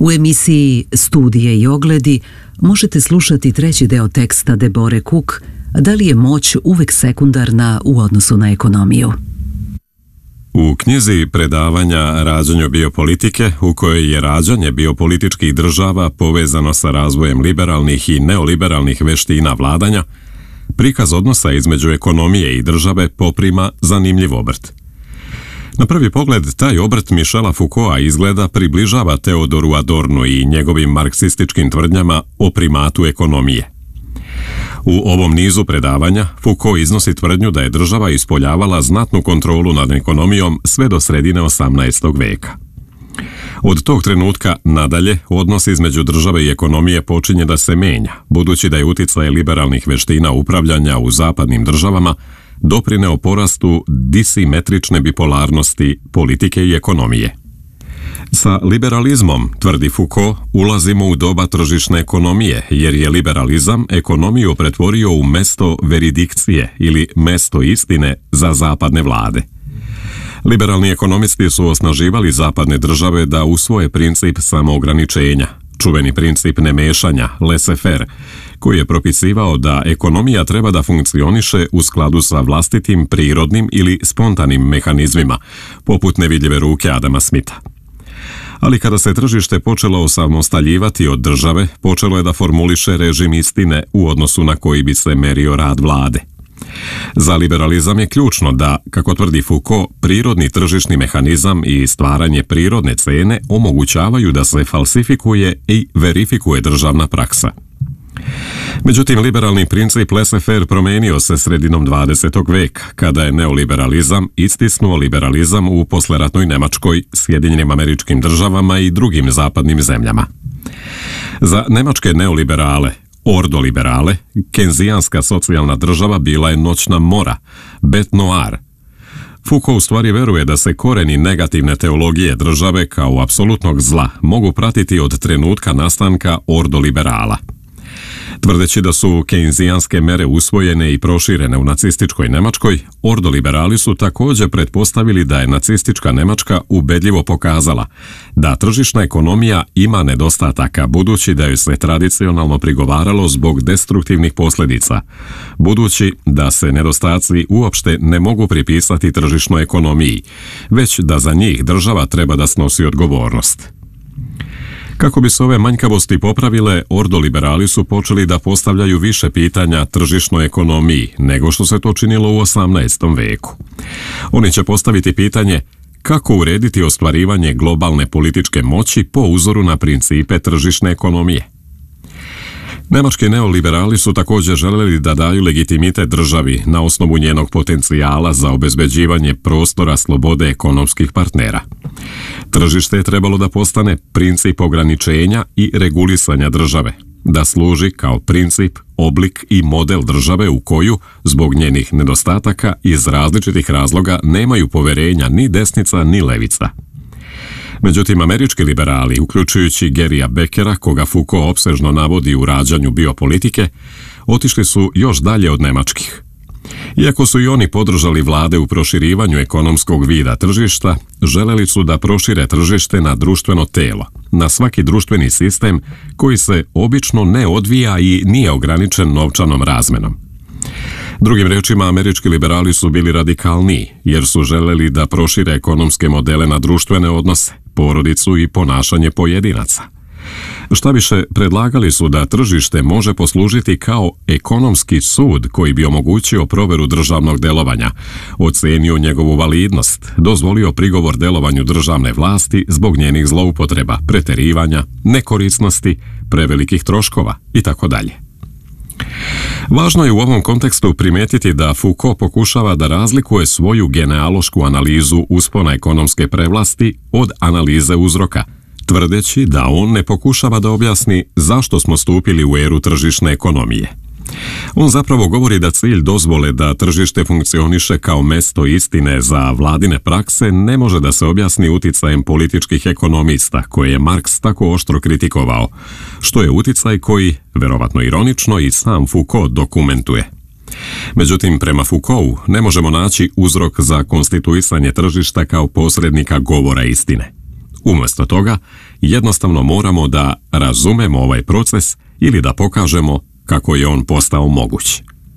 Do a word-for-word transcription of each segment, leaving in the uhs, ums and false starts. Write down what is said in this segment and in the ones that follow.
U emisiji Studije i ogledi možete slušati treći deo teksta Debore Cook, da li je moć uvek sekundarna u odnosu na ekonomiju. U knjizi predavanja Rađanju biopolitike, u kojoj je rađanje biopolitičkih država povezano sa razvojem liberalnih i neoliberalnih veština vladanja, prikaz odnosa između ekonomije i države poprima zanimljiv obrt. Na prvi pogled, taj obrt Michela Foucaulta izgleda približava Teodoru Adornu i njegovim marksističkim tvrdnjama o primatu ekonomije. U ovom nizu predavanja Foucault iznosi tvrdnju da je država ispoljavala znatnu kontrolu nad ekonomijom sve do sredine osamnaestog veka. Od tog trenutka nadalje odnos između države i ekonomije počinje da se menja, budući da je uticaj liberalnih veština upravljanja u zapadnim državama doprineo porastu disimetrične bipolarnosti politike i ekonomije. Sa liberalizmom, tvrdi Foucault, ulazimo u doba tržišne ekonomije, jer je liberalizam ekonomiju pretvorio u mesto veridikcije ili mesto istine za zapadne vlade. Liberalni ekonomisti su osnaživali zapadne države da usvoje princip samoograničenja, čuveni princip nemešanja, laissez-faire, koji je propisivao da ekonomija treba da funkcioniše u skladu sa vlastitim prirodnim ili spontanim mehanizmima, poput nevidljive ruke Adama Smitha. Ali kada se tržište počelo osamostaljivati od države, počelo je da formuliše režim istine u odnosu na koji bi se merio rad vlade. Za liberalizam je ključno da, kako tvrdi Foucault, prirodni tržišni mehanizam i stvaranje prirodne cene omogućavaju da se falsifikuje i verifikuje državna praksa. Međutim, liberalni princip laissez-faire promenio se sredinom dvadesetog veka, kada je neoliberalizam istisnuo liberalizam u posleratnoj Nemačkoj, Sjedinjenim Američkim Državama i drugim zapadnim zemljama. Za nemačke neoliberale, ordoliberale, kenzijanska socijalna država bila je noćna mora, bête noire. Foucault u stvari veruje da se koreni negativne teologije države kao apsolutnog zla mogu pratiti od trenutka nastanka ordoliberala. Tvrdeći da su keynesijanske mere usvojene i proširene u nacističkoj Nemačkoj, ordoliberali su također pretpostavili da je nacistička Nemačka ubedljivo pokazala da tržišna ekonomija ima nedostataka, budući da joj se tradicionalno prigovaralo zbog destruktivnih posljedica, budući da se nedostaci uopšte ne mogu pripisati tržišnoj ekonomiji, već da za njih država treba da snosi odgovornost. Kako bi se ove manjkavosti popravile, ordoliberali su počeli da postavljaju više pitanja tržišnoj ekonomiji nego što se to činilo u osamnaestom veku. Oni će postaviti pitanje kako urediti ostvarivanje globalne političke moći po uzoru na principe tržišne ekonomije. Nemački neoliberali su također željeli da daju legitimitet državi na osnovu njenog potencijala za obezbeđivanje prostora slobode ekonomskih partnera. Tržište je trebalo da postane princip ograničenja i regulisanja države, da služi kao princip, oblik i model države u koju, zbog njenih nedostataka, iz različitih razloga nemaju poverenja ni desnica ni levica. Međutim, američki liberali, uključujući Garyja Beckera, koga Foucault opsežno navodi u Rađanju biopolitike, otišli su još dalje od nemačkih. Iako su i oni podržali vlade u proširivanju ekonomskog vida tržišta, želeli su da prošire tržište na društveno telo, na svaki društveni sistem koji se obično ne odvija i nije ograničen novčanom razmenom. Drugim rečima, američki liberali su bili radikalniji, jer su želeli da prošire ekonomske modele na društvene odnose, porodicu i ponašanje pojedinaca. Šta više, predlagali su da tržište može poslužiti kao ekonomski sud koji bi omogućio proveru državnog delovanja, ocenio njegovu validnost, dozvolio prigovor delovanju državne vlasti zbog njenih zloupotreba, preterivanja, nekorisnosti, prevelikih troškova itd. Važno je u ovom kontekstu primetiti da Foucault pokušava da razlikuje svoju genealošku analizu uspona ekonomske prevlasti od analize uzroka, tvrdeći da on ne pokušava da objasni zašto smo stupili u eru tržišne ekonomije. On zapravo govori da cilj dozvole da tržište funkcioniše kao mesto istine za vladine prakse ne može da se objasni uticajem političkih ekonomista, koje je Marks tako oštro kritikovao, što je uticaj koji, verovatno ironično, i sam Foucault dokumentuje. Međutim, prema Foucaultu ne možemo naći uzrok za konstituisanje tržišta kao posrednika govora istine. Umjesto toga, jednostavno moramo da razumemo ovaj proces ili da pokažemo kako je on postao moguć.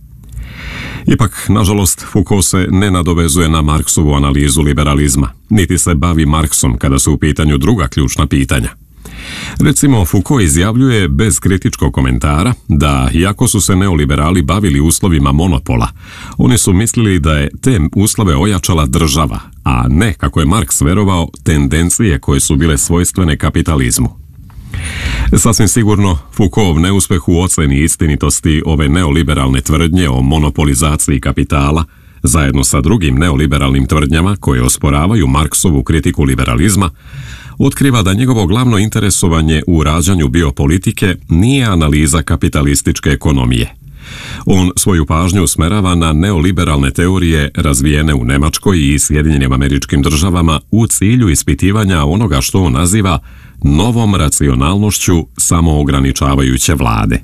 Ipak, nažalost, Foucault se ne nadovezuje na Marksovu analizu liberalizma, niti se bavi Marksom kada su u pitanju druga ključna pitanja. Recimo, Foucault izjavljuje bez kritičkog komentara da, iako su se neoliberali bavili uslovima monopola, oni su mislili da je te uslove ojačala država, a ne, kako je Marks verovao, tendencije koje su bile svojstvene kapitalizmu. Sasvim sigurno, Foucaultov neuspeh u oceni istinitosti ove neoliberalne tvrdnje o monopolizaciji kapitala, zajedno sa drugim neoliberalnim tvrdnjama koje osporavaju Marksovu kritiku liberalizma, otkriva da njegovo glavno interesovanje u rađanju biopolitike nije analiza kapitalističke ekonomije. On svoju pažnju usmerava na neoliberalne teorije razvijene u Nemačkoj i Sjedinjenim Američkim Državama u cilju ispitivanja onoga što on naziva novom racionalnošću samoograničavajuće vlade.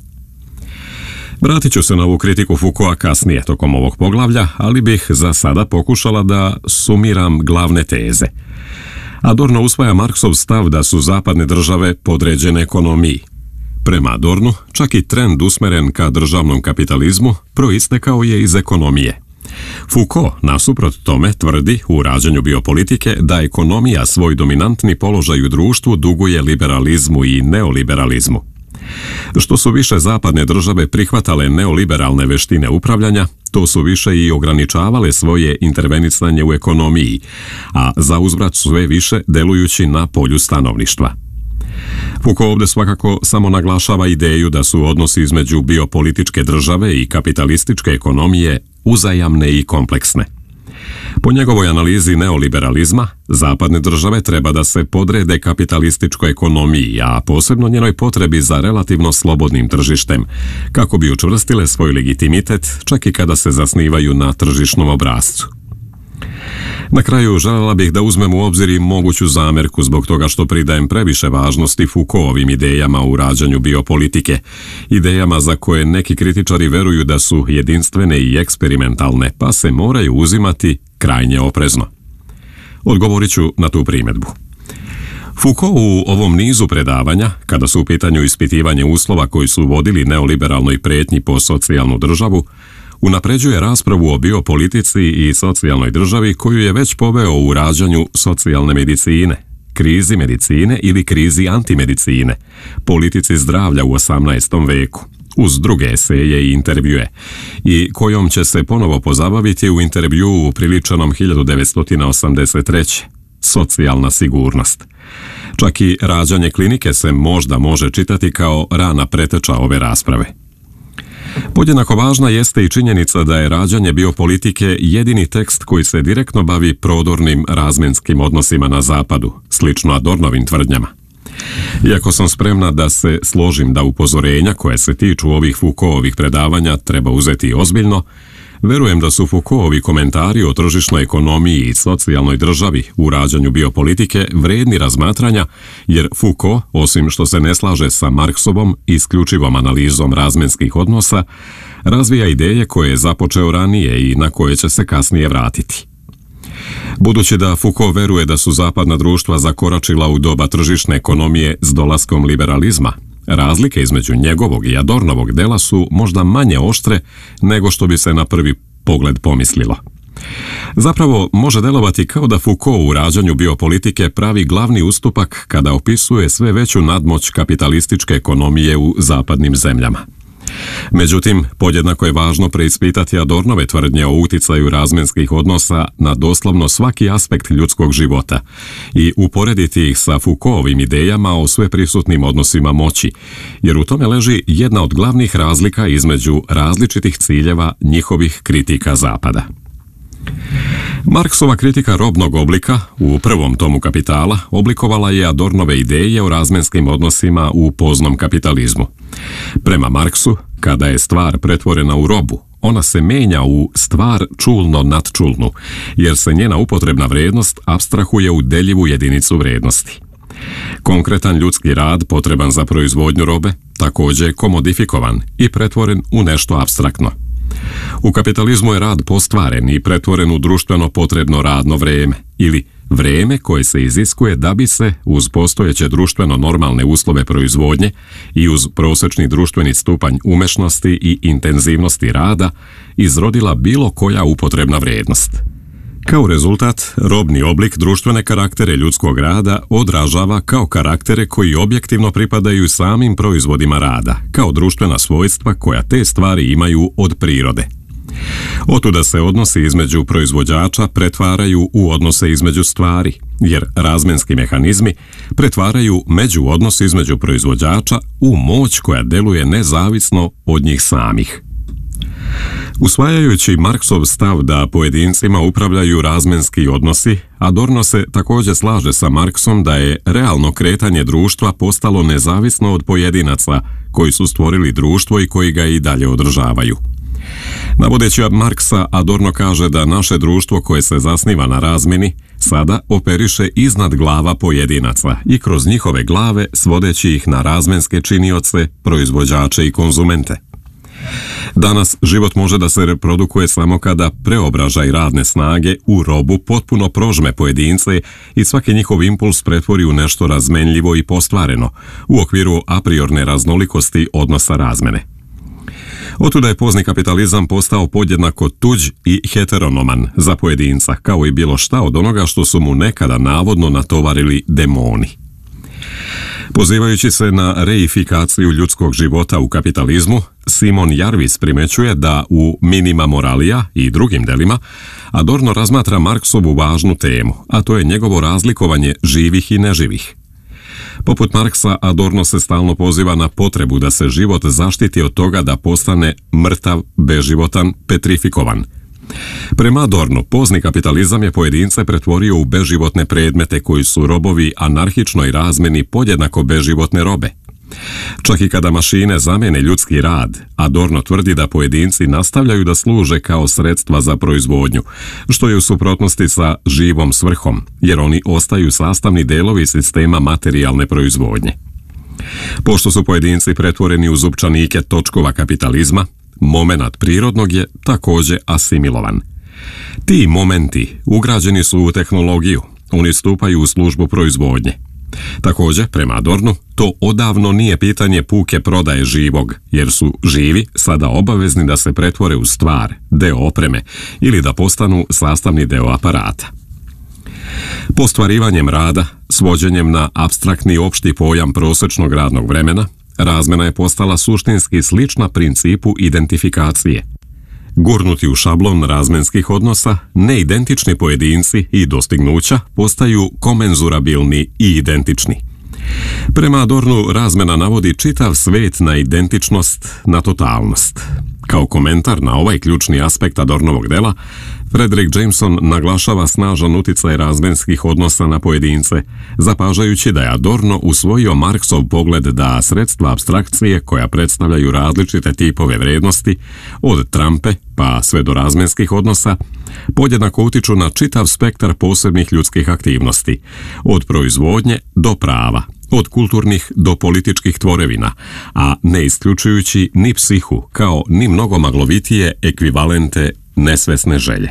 Vratit ću se na ovu kritiku Foucaulta kasnije tokom ovog poglavlja, ali bih za sada pokušala da sumiram glavne teze. Adorno usvaja Marksov stav da su zapadne države podređene ekonomiji. Prema Adornu, čak i trend usmeren ka državnom kapitalizmu proistekao je iz ekonomije. Foucault, nasuprot tome, tvrdi u rađanju biopolitike da ekonomija svoj dominantni položaj u društvu duguje liberalizmu i neoliberalizmu. Što su više zapadne države prihvatale neoliberalne veštine upravljanja, to su više i ograničavale svoje intervenisanje u ekonomiji, a za uzvrat sve više delujući na polju stanovništva. Foucault ovdje svakako samo naglašava ideju da su odnosi između biopolitičke države i kapitalističke ekonomije uzajamne i kompleksne. Po njegovoj analizi neoliberalizma, zapadne države treba da se podrede kapitalističkoj ekonomiji, a posebno njenoj potrebi za relativno slobodnim tržištem, kako bi učvrstile svoj legitimitet čak i kada se zasnivaju na tržišnom obrascu. Na kraju željela bih da uzmem u obzir i moguću zamerku zbog toga što pridajem previše važnosti Foucaultovim idejama u rađanju biopolitike, idejama za koje neki kritičari veruju da su jedinstvene i eksperimentalne, pa se moraju uzimati krajnje oprezno. Odgovorit ću na tu primjedbu. Foucault u ovom nizu predavanja, kada su u pitanju ispitivanje uslova koji su vodili neoliberalnoj pretnji po socijalnu državu, unapređuje raspravu o biopolitici i socijalnoj državi koju je već poveo u rađanju socijalne medicine, krizi medicine ili krizi antimedicine, politici zdravlja u osamnaestom veku, uz druge eseje i intervjue, i kojom će se ponovo pozabaviti u intervjuu upriličenom hiljadu devetsto osamdeset treće. Socijalna sigurnost. Čak i rađanje klinike se možda može čitati kao rana preteča ove rasprave. Podjednako važna jeste i činjenica da je rađanje biopolitike jedini tekst koji se direktno bavi prodornim razmenskim odnosima na zapadu, slično Adornovim tvrdnjama. Iako sam spremna da se složim da upozorenja koje se tiču ovih Foucaultovih predavanja treba uzeti ozbiljno, verujem da su Foucaultovi komentari o tržišnoj ekonomiji i socijalnoj državi u rađanju biopolitike vredni razmatranja, jer Foucault, osim što se ne slaže sa Marksovom isključivom analizom razmenskih odnosa, razvija ideje koje je započeo ranije i na koje će se kasnije vratiti. Budući da Foucault veruje da su zapadna društva zakoračila u doba tržišne ekonomije s dolaskom liberalizma, razlike između njegovog i Adornovog dela su možda manje oštre nego što bi se na prvi pogled pomislilo. Zapravo, može delovati kao da Foucault u rađanju biopolitike pravi glavni ustupak kada opisuje sve veću nadmoć kapitalističke ekonomije u zapadnim zemljama. Međutim, podjednako je važno preispitati Adornove tvrdnje o uticaju razmenskih odnosa na doslovno svaki aspekt ljudskog života i uporediti ih sa Foucaultovim idejama o sveprisutnim odnosima moći, jer u tome leži jedna od glavnih razlika između različitih ciljeva njihovih kritika Zapada. Marksova kritika robnog oblika u prvom tomu Kapitala oblikovala je Adornove ideje o razmenskim odnosima u poznom kapitalizmu. Prema Marksu, kada je stvar pretvorena u robu, ona se menja u stvar čulno nadčulnu, jer se njena upotrebna vrednost apstrahuje u deljivu jedinicu vrednosti. Konkretan ljudski rad potreban za proizvodnju robe također je komodifikovan i pretvoren u nešto apstraktno. U kapitalizmu je rad postvaren i pretvoren u društveno potrebno radno vreme ili vrijeme koje se iziskuje da bi se, uz postojeće društveno normalne uslove proizvodnje i uz prosječni društveni stupanj umešnosti i intenzivnosti rada, izrodila bilo koja upotrebna vrijednost. Kao rezultat, robni oblik društvene karaktere ljudskog rada odražava kao karaktere koji objektivno pripadaju samim proizvodima rada, kao društvena svojstva koja te stvari imaju od prirode. Otuda se odnosi između proizvođača pretvaraju u odnose između stvari, jer razmenski mehanizmi pretvaraju međuodnos između proizvođača u moć koja deluje nezavisno od njih samih. Usvajajući Marksov stav da pojedincima upravljaju razmenski odnosi, Adorno se također slaže sa Marksom da je realno kretanje društva postalo nezavisno od pojedinaca koji su stvorili društvo i koji ga i dalje održavaju. Navodeći Marksa, Adorno kaže da naše društvo koje se zasniva na razmeni sada operiše iznad glava pojedinaca i kroz njihove glave svodeći ih na razmenske činioce, proizvođače i konzumente. Danas život može da se reprodukuje samo kada preobražaj radne snage u robu potpuno prožme pojedince i svaki njihov impuls pretvori u nešto razmenljivo i postvareno u okviru a priorne raznolikosti odnosa razmene. Otuda je pozni kapitalizam postao podjednako tuđ i heteronoman za pojedinca, kao i bilo šta od onoga što su mu nekada navodno natovarili demoni. Pozivajući se na reifikaciju ljudskog života u kapitalizmu, Simon Jarvis primećuje da u Minima Moralia i drugim delima Adorno razmatra Marksovu važnu temu, a to je njegovo razlikovanje živih i neživih. Poput Marksa, Adorno se stalno poziva na potrebu da se život zaštiti od toga da postane mrtav, beživotan, petrifikovan. Prema Adornu, pozni kapitalizam je pojedince pretvorio u beživotne predmete koji su robovi anarhičnoj razmeni podjednako beživotne robe. Čak i kada mašine zamene ljudski rad, Adorno tvrdi da pojedinci nastavljaju da služe kao sredstva za proizvodnju, što je u suprotnosti sa živom svrhom, jer oni ostaju sastavni delovi sistema materijalne proizvodnje. Pošto su pojedinci pretvoreni u zupčanike točkova kapitalizma, momenat prirodnog je također asimilovan. Ti momenti ugrađeni su u tehnologiju, oni stupaju u službu proizvodnje. Također, prema Adornu, to odavno nije pitanje puke prodaje živog, jer su živi sada obavezni da se pretvore u stvar, deo opreme ili da postanu sastavni deo aparata. Postvarivanjem rada, svođenjem na apstraktni opšti pojam prosječnog radnog vremena, razmena je postala suštinski slična principu identifikacije. Gurnuti u šablon razmenskih odnosa, neidentični pojedinci i dostignuća postaju komenzurabilni i identični. Prema Adornu, razmena navodi čitav svet na identičnost, na totalnost. Kao komentar na ovaj ključni aspekt Adornovog dela, Frederick Jameson naglašava snažan uticaj razmenskih odnosa na pojedince, zapažajući da je Adorno usvojio Marksov pogled da sredstva apstrakcije koja predstavljaju različite tipove vrednosti, od trampe pa sve do razmenskih odnosa, podjednako utiču na čitav spektar posebnih ljudskih aktivnosti, od proizvodnje do prava, od kulturnih do političkih tvorevina, a ne isključujući ni psihu, kao ni mnogo maglovitije ekvivalente nesvesne želje.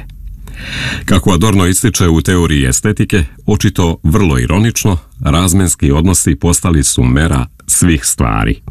Kako Adorno ističe u teoriji estetike, očito vrlo ironično, razmenski odnosi postali su mera svih stvari.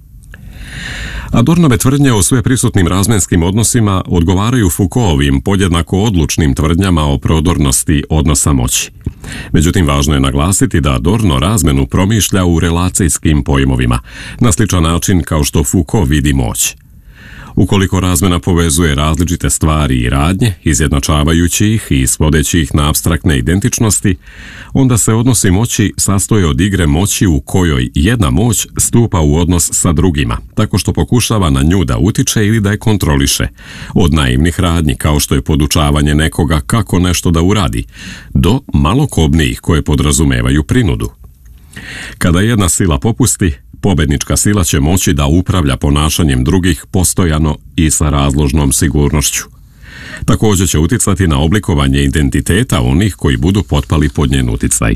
Adornove tvrdnje o sveprisutnim razmenskim odnosima odgovaraju Foucaultovim podjednako odlučnim tvrdnjama o prodornosti odnosa moći. Međutim, važno je naglasiti da Adorno razmenu promišlja u relacijskim pojmovima, na sličan način kao što Foucault vidi moć. Ukoliko razmena povezuje različite stvari i radnje, izjednačavajući ih i svodeći ih na apstraktne identičnosti, onda se odnosi moći sastoje od igre moći u kojoj jedna moć stupa u odnos sa drugima, tako što pokušava na nju da utiče ili da je kontroliše, od naivnih radnji kao što je podučavanje nekoga kako nešto da uradi, do malokobnijih koje podrazumevaju prinudu. Kada jedna sila popusti, pobednička sila će moći da upravlja ponašanjem drugih postojano i sa razložnom sigurnošću. Također će uticati na oblikovanje identiteta onih koji budu potpali pod njen uticaj.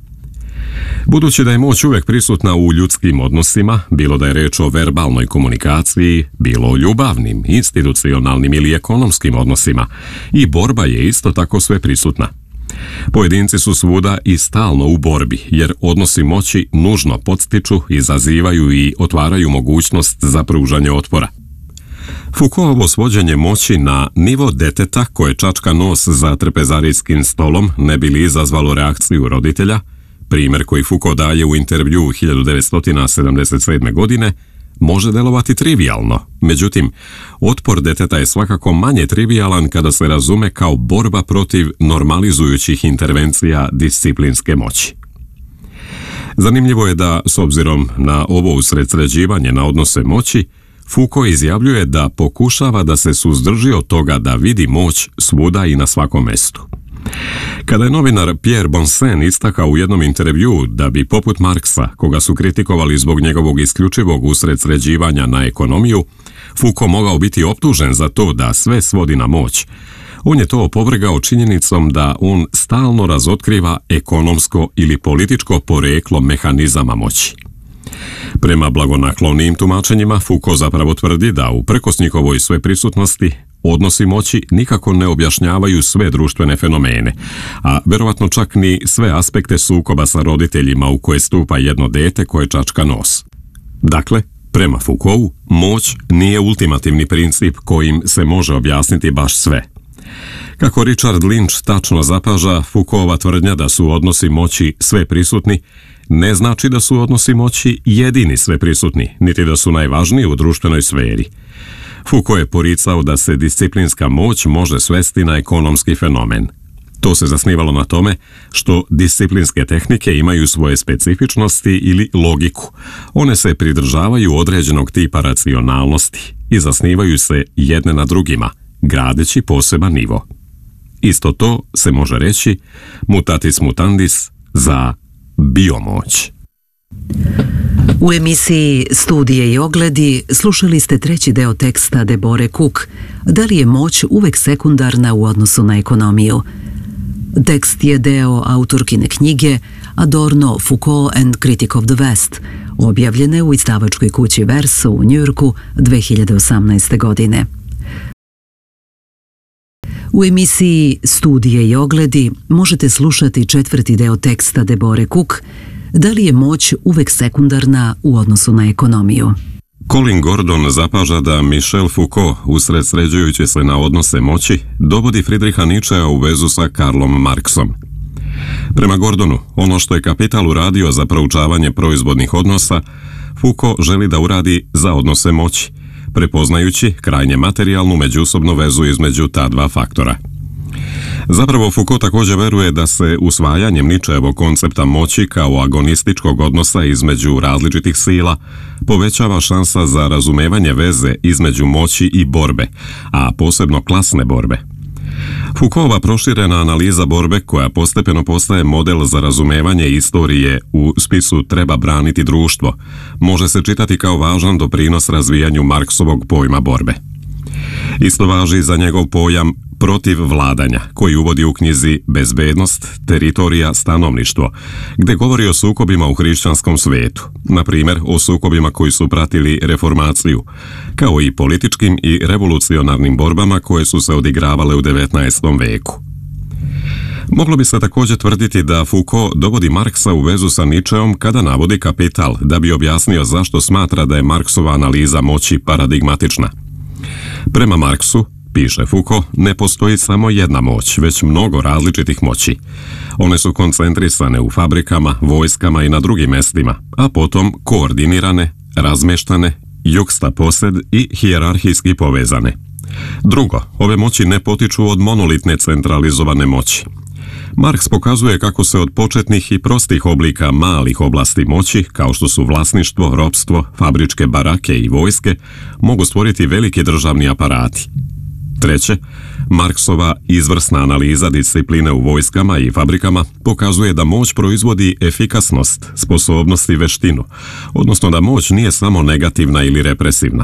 Budući da je moć uvek prisutna u ljudskim odnosima, bilo da je reč o verbalnoj komunikaciji, bilo o ljubavnim, institucionalnim ili ekonomskim odnosima, i borba je isto tako sve prisutna. Pojedinci su svuda i stalno u borbi, jer odnosi moći nužno podstiču, izazivaju i otvaraju mogućnost za pružanje otpora. Foucaultovo svođenje moći na nivo deteta koje čačka nos za trpezarijskim stolom ne bi li izazvalo reakciju roditelja, primjer koji Foucault daje u intervju hiljadu devetsto sedamdeset sedme. godine, može delovati trivijalno. Međutim, otpor deteta je svakako manje trivijalan kada se razume kao borba protiv normalizujućih intervencija disciplinske moći. Zanimljivo je da, s obzirom na ovo usredsređivanje na odnose moći, Foucault izjavljuje da pokušava da se suzdrži od toga da vidi moć svuda i na svakom mestu. Kada je novinar Pierre Bonsen istakao u jednom intervjuu da bi poput Marksa, koga su kritikovali zbog njegovog isključivog usredsređivanja na ekonomiju, Foucault mogao biti optužen za to da sve svodi na moć, on je to opovrgao činjenicom da on stalno razotkriva ekonomsko ili političko poreklo mehanizama moći. Prema blagonaklonijim tumačenjima, Foucault zapravo tvrdi da uprkos njihovoj sveprisutnosti odnosi moći nikako ne objašnjavaju sve društvene fenomene, a verovatno čak ni sve aspekte sukoba sa roditeljima u koje stupa jedno dete koje čačka nos. Dakle, prema Foucaultu, moć nije ultimativni princip kojim se može objasniti baš sve. Kako Richard Lynch tačno zapaža, Foucaultova tvrdnja da su odnosi moći sve prisutni ne znači da su odnosi moći jedini sve prisutni, niti da su najvažniji u društvenoj sferi. Foucault je poricao da se disciplinska moć može svesti na ekonomski fenomen. To se zasnivalo na tome što disciplinske tehnike imaju svoje specifičnosti ili logiku. One se pridržavaju određenog tipa racionalnosti i zasnivaju se jedne na drugima, gradeći poseban nivo. Isto to se može reći mutatis mutandis za biomoć. U emisiji Studije i ogledi slušali ste treći deo teksta Debore Cook, da li je moć uvek sekundarna u odnosu na ekonomiju. Tekst je deo autorkine knjige Adorno, Foucault and Critic of the West, objavljene u izdavačkoj kući Verso u Njujorku dve hiljade osamnaeste. godine. U emisiji Studije i ogledi možete slušati četvrti deo teksta Debore Cook, da li je moć uvek sekundarna u odnosu na ekonomiju. Colin Gordon zapaža da Michel Foucault, usredsređujući se na odnose moći, dovodi Friedricha Nietzschea u vezu sa Karlom Marksom. Prema Gordonu, ono što je Kapital uradio za proučavanje proizvodnih odnosa, Foucault želi da uradi za odnose moći, prepoznajući krajnje materijalnu međusobnu vezu između ta dva faktora. Zapravo Foucault također veruje da se usvajanjem Nietzscheevog koncepta moći kao agonističkog odnosa između različitih sila povećava šansa za razumevanje veze između moći i borbe, a posebno klasne borbe. Foucaultova proširena analiza borbe, koja postepeno postaje model za razumevanje istorije u spisu Treba braniti društvo, može se čitati kao važan doprinos razvijanju Marksovog pojma borbe. Isto važi za njegov pojam protiv vladanja, koji uvodi u knjizi Bezbednost, teritorija, stanovništvo, gdje govori o sukobima u hrišćanskom svijetu, na primjer o sukobima koji su pratili reformaciju, kao i političkim i revolucionarnim borbama koje su se odigravale u devetnaestom veku. Moglo bi se također tvrditi da Foucault dovodi Marksa u vezu sa Nietzscheom kada navodi Kapital, da bi objasnio zašto smatra da je Marksova analiza moći paradigmatična. Prema Marksu, piše Foucault, ne postoji samo jedna moć, već mnogo različitih moći. One su koncentrisane u fabrikama, vojskama i na drugim mestima, a potom koordinirane, razmeštane, jukstaposed i hijerarhijski povezane. Drugo, ove moći ne potiču od monolitne centralizovane moći. Marks pokazuje kako se od početnih i prostih oblika malih oblasti moći, kao što su vlasništvo, ropstvo, fabričke barake i vojske, mogu stvoriti veliki državni aparati. Treće, Marksova izvrsna analiza discipline u vojskama i fabrikama pokazuje da moć proizvodi efikasnost, sposobnost i veštinu, odnosno da moć nije samo negativna ili represivna.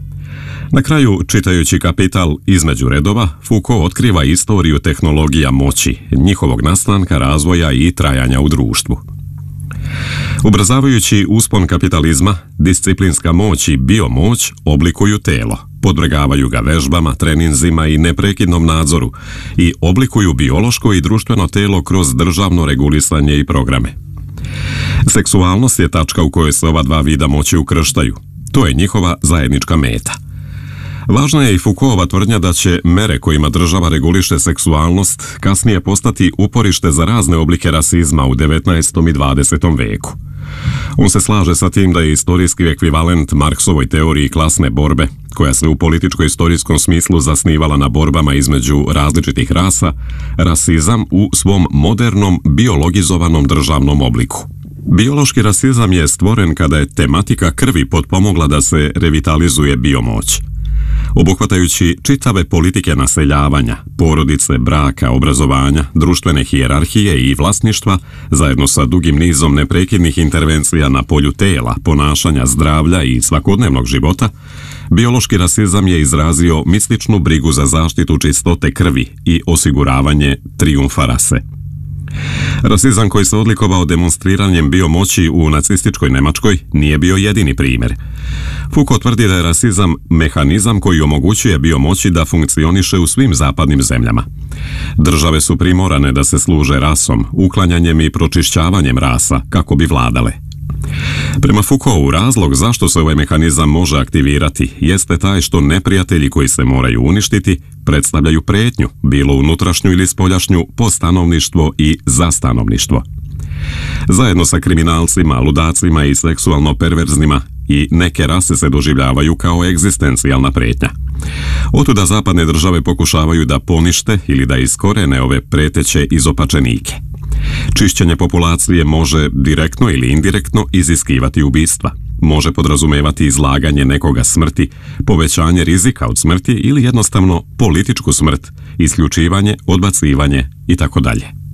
Na kraju, čitajući Kapital između redova, Foucault otkriva istoriju tehnologija moći, njihovog nastanka, razvoja i trajanja u društvu. Ubrzavajući uspon kapitalizma, disciplinska moć i biomoć oblikuju telo, podvrgavaju ga vežbama, treninzima i neprekidnom nadzoru i oblikuju biološko i društveno telo kroz državno regulisanje i programe. Seksualnost je tačka u kojoj se ova dva vida moći ukrštaju. To je njihova zajednička meta. Važna je i Foucaultova tvrdnja da će mere kojima država reguliše seksualnost kasnije postati uporište za razne oblike rasizma u devetnaestom i dvadesetom veku. On se slaže sa tim da je istorijski ekvivalent Marksovoj teoriji klasne borbe, koja se u političko-istorijskom smislu zasnivala na borbama između različitih rasa, rasizam u svom modernom biologizovanom državnom obliku. Biološki rasizam je stvoren kada je tematika krvi potpomogla da se revitalizuje biomoć. Obuhvatajući čitave politike naseljavanja, porodice, braka, obrazovanja, društvene hijerarhije i vlasništva, zajedno sa dugim nizom neprekidnih intervencija na polju tela, ponašanja, zdravlja i svakodnevnog života, biološki rasizam je izrazio mističnu brigu za zaštitu čistote krvi i osiguravanje trijumfa rase. Rasizam koji se odlikovao demonstriranjem biomoći u nacističkoj Nemačkoj nije bio jedini primjer. Foucault tvrdi da je rasizam mehanizam koji omogućuje biomoći da funkcioniše u svim zapadnim zemljama. Države su primorane da se služe rasom, uklanjanjem i pročišćavanjem rasa kako bi vladale. Prema Foucaultu, razlog zašto se ovaj mehanizam može aktivirati jeste taj što neprijatelji koji se moraju uništiti predstavljaju prijetnju, bilo unutrašnju ili spoljašnju, po stanovništvo i za stanovništvo. Zajedno sa kriminalcima, ludacima i seksualno perverznima i neke rase se doživljavaju kao egzistencijalna prijetnja. Otuda zapadne države pokušavaju da ponište ili da iskorene ove preteće izopačenike. Čišćenje populacije može direktno ili indirektno iziskivati ubistva. Može podrazumevati izlaganje nekoga smrti, povećanje rizika od smrti ili jednostavno političku smrt, isključivanje, odbacivanje itd.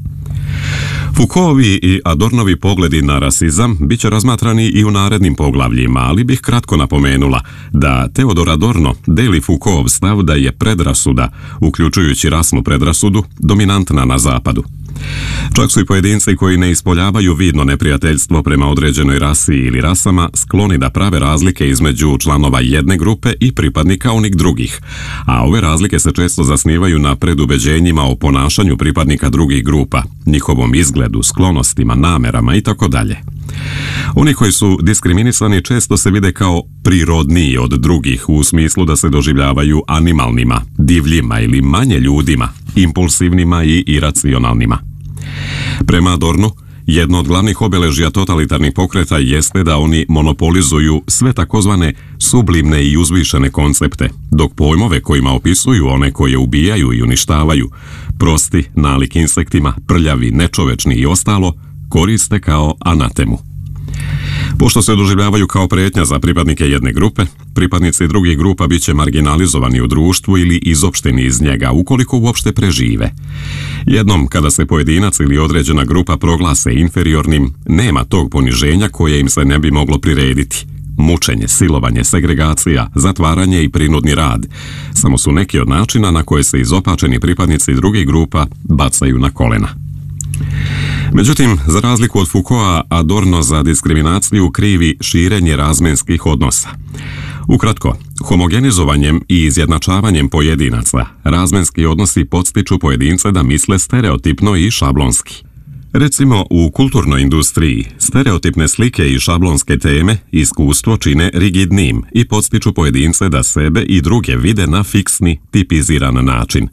Foucaultovi i Adornovi pogledi na rasizam bit će razmatrani i u narednim poglavljima, ali bih kratko napomenula da Theodor Adorno deli Foucaultov stav da je predrasuda, uključujući rasnu predrasudu, dominantna na zapadu. Čak su i pojedinci koji ne ispoljavaju vidno neprijateljstvo prema određenoj rasi ili rasama skloni da prave razlike između članova jedne grupe i pripadnika onih drugih, a ove razlike se često zasnivaju na predubeđenjima o ponašanju pripadnika drugih grupa, njihovom izgledu, sklonostima, namerama itd. Oni koji su diskriminisani često se vide kao prirodniji od drugih u smislu da se doživljavaju animalnima, divljima ili manje ljudima, impulsivnima i iracionalnima. Prema Adornu, jedno od glavnih obeležja totalitarnih pokreta jeste da oni monopolizuju sve takozvane sublimne i uzvišene koncepte, dok pojmove kojima opisuju one koje ubijaju i uništavaju, prosti, nalik insektima, prljavi, nečovečni i ostalo, koriste kao anatemu. Pošto se doživljavaju kao prijetnja za pripadnike jedne grupe, pripadnici drugih grupa bit će marginalizovani u društvu ili izopšteni iz njega, ukoliko uopšte prežive. Jednom kada se pojedinac ili određena grupa proglase inferiornim, nema tog poniženja koje im se ne bi moglo prirediti. Mučenje, silovanje, segregacija, zatvaranje i prinudni rad samo su neki od načina na koje se izopačeni pripadnici drugih grupa bacaju na kolena. Međutim, za razliku od Foucaulta, Adorno za diskriminaciju krivi širenje razmenskih odnosa. Ukratko, homogenizovanjem i izjednačavanjem pojedinaca, razmenski odnosi podstiču pojedince da misle stereotipno i šablonski. Recimo, u kulturnoj industriji, stereotipne slike i šablonske teme iskustvo čine rigidnim i podstiču pojedince da sebe i druge vide na fiksni, tipiziran način.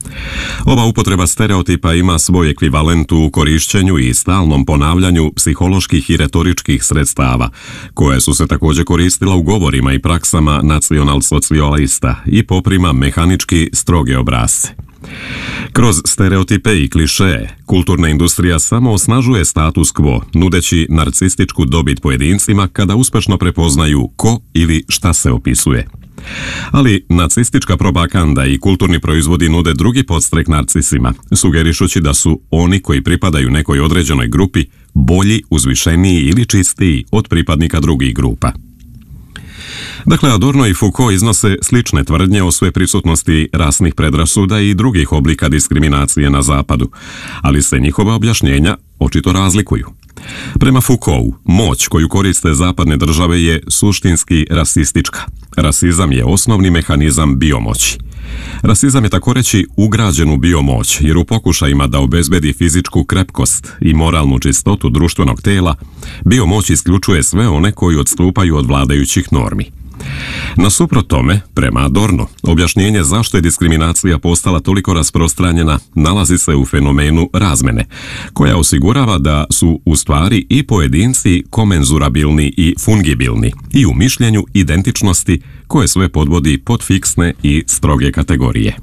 Ova upotreba stereotipa ima svoj ekvivalent u korišćenju i stalnom ponavljanju psiholoških i retoričkih sredstava, koje su se također koristila u govorima i praksama nacionalsocijalista i poprima mehanički stroge obrasce. Kroz stereotipe i klišeje, kulturna industrija samo osnažuje status quo, nudeći narcističku dobit pojedincima kada uspešno prepoznaju ko ili šta se opisuje. Ali nacistička propaganda i kulturni proizvodi nude drugi podstrek narcisima, sugerišući da su oni koji pripadaju nekoj određenoj grupi bolji, uzvišeniji ili čistiji od pripadnika drugih grupa. Dakle, Adorno i Foucault iznose slične tvrdnje o sveprisutnosti rasnih predrasuda i drugih oblika diskriminacije na zapadu, ali se njihova objašnjenja očito razlikuju. Prema Foucaultu, moć koju koriste zapadne države je suštinski rasistička. Rasizam je osnovni mehanizam biomoći. Rasizam je takoreći ugrađen u biomoć, jer u pokušajima da obezbedi fizičku krepkost i moralnu čistotu društvenog tela, biomoć isključuje sve one koji odstupaju od vladajućih normi. Nasuprot tome, prema Adorno, objašnjenje zašto je diskriminacija postala toliko rasprostranjena nalazi se u fenomenu razmene, koja osigurava da su u stvari i pojedinci komenzurabilni i fungibilni i u mišljenju identičnosti koje sve podvodi pod fiksne i stroge kategorije.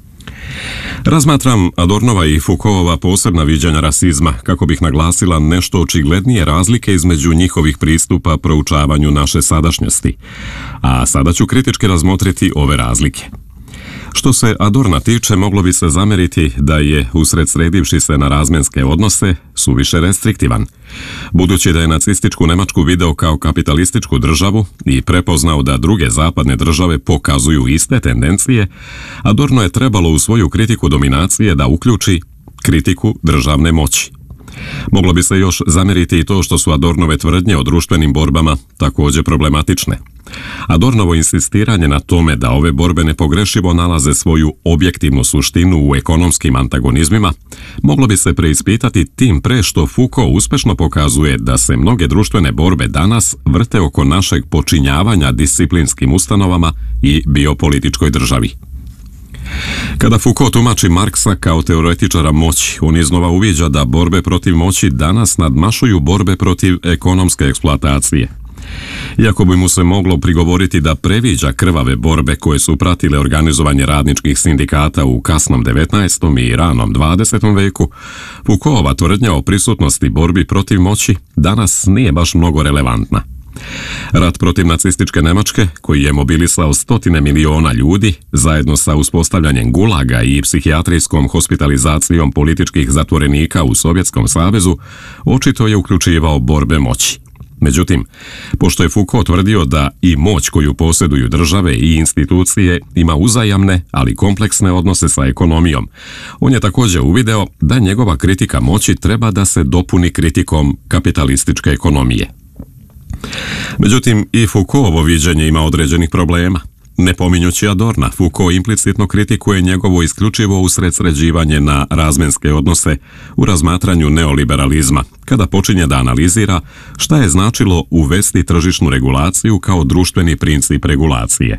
Razmatram Adornova i Foucaultova posebna viđanja rasizma kako bih naglasila nešto očiglednije razlike između njihovih pristupa proučavanju naše sadašnjosti, a sada ću kritički razmotriti ove razlike. Što se Adorna tiče, moglo bi se zameriti da je, usred sredivši se na razmenske odnose, suviše restriktivan. Budući da je nacističku Nemačku video kao kapitalističku državu i prepoznao da druge zapadne države pokazuju iste tendencije, Adorno je trebalo u svoju kritiku dominacije da uključi kritiku državne moći. Moglo bi se još zameriti i to što su Adornove tvrdnje o društvenim borbama također problematične. Adornovo insistiranje na tome da ove borbe nepogrešivo nalaze svoju objektivnu suštinu u ekonomskim antagonizmima moglo bi se preispitati tim pre što Foucault uspešno pokazuje da se mnoge društvene borbe danas vrte oko našeg počinjavanja disciplinskim ustanovama i biopolitičkoj državi. Kada Foucault tumači Marksa kao teoretičara moći, on iznova uviđa da borbe protiv moći danas nadmašuju borbe protiv ekonomske eksploatacije. Iako bi mu se moglo prigovoriti da previđa krvave borbe koje su pratile organizovanje radničkih sindikata u kasnom devetnaestom i ranom dvadesetom veku, Foucaultova tvrdnja o prisutnosti borbi protiv moći danas nije baš mnogo relevantna. Rat protiv nacističke Nemačke, koji je mobilisao stotine miliona ljudi, zajedno sa uspostavljanjem gulaga i psihijatrijskom hospitalizacijom političkih zatvorenika u Sovjetskom savezu, očito je uključivao borbe moći. Međutim, pošto je Foucault tvrdio da i moć koju posjeduju države i institucije ima uzajamne, ali kompleksne odnose sa ekonomijom, on je također uvideo da njegova kritika moći treba da se dopuni kritikom kapitalističke ekonomije. Međutim, i Foucaultovo viđenje ima određenih problema. Ne pominjući Adorna, Foucault implicitno kritikuje njegovo isključivo usredsređivanje na razmenske odnose u razmatranju neoliberalizma, kada počinje da analizira šta je značilo uvesti tržišnu regulaciju kao društveni princip regulacije.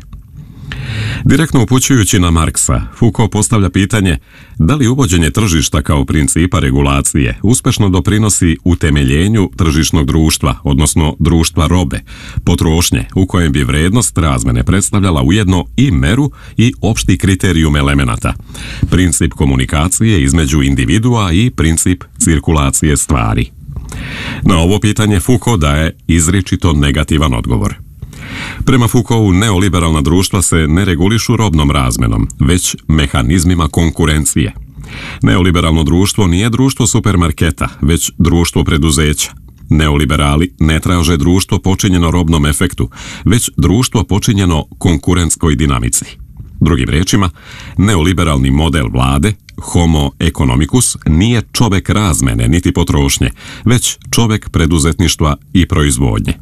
Direktno upućujući na Marksa, Foucault postavlja pitanje da li uvođenje tržišta kao principa regulacije uspešno doprinosi utemeljenju tržišnog društva, odnosno društva robe, potrošnje, u kojem bi vrednost razmene predstavljala ujedno i meru i opšti kriterijum elemenata, princip komunikacije između individua i princip cirkulacije stvari. Na ovo pitanje Foucault daje izričito negativan odgovor. Prema Foucaultu, neoliberalna društva se ne regulišu robnom razmenom, već mehanizmima konkurencije. Neoliberalno društvo nije društvo supermarketa, već društvo preduzeća. Neoliberali ne traže društvo počinjeno robnom efektu, već društvo počinjeno konkurentskoj dinamici. Drugim riječima, neoliberalni model vlade, homo economicus, nije čovek razmene niti potrošnje, već čovek preduzetništva i proizvodnje.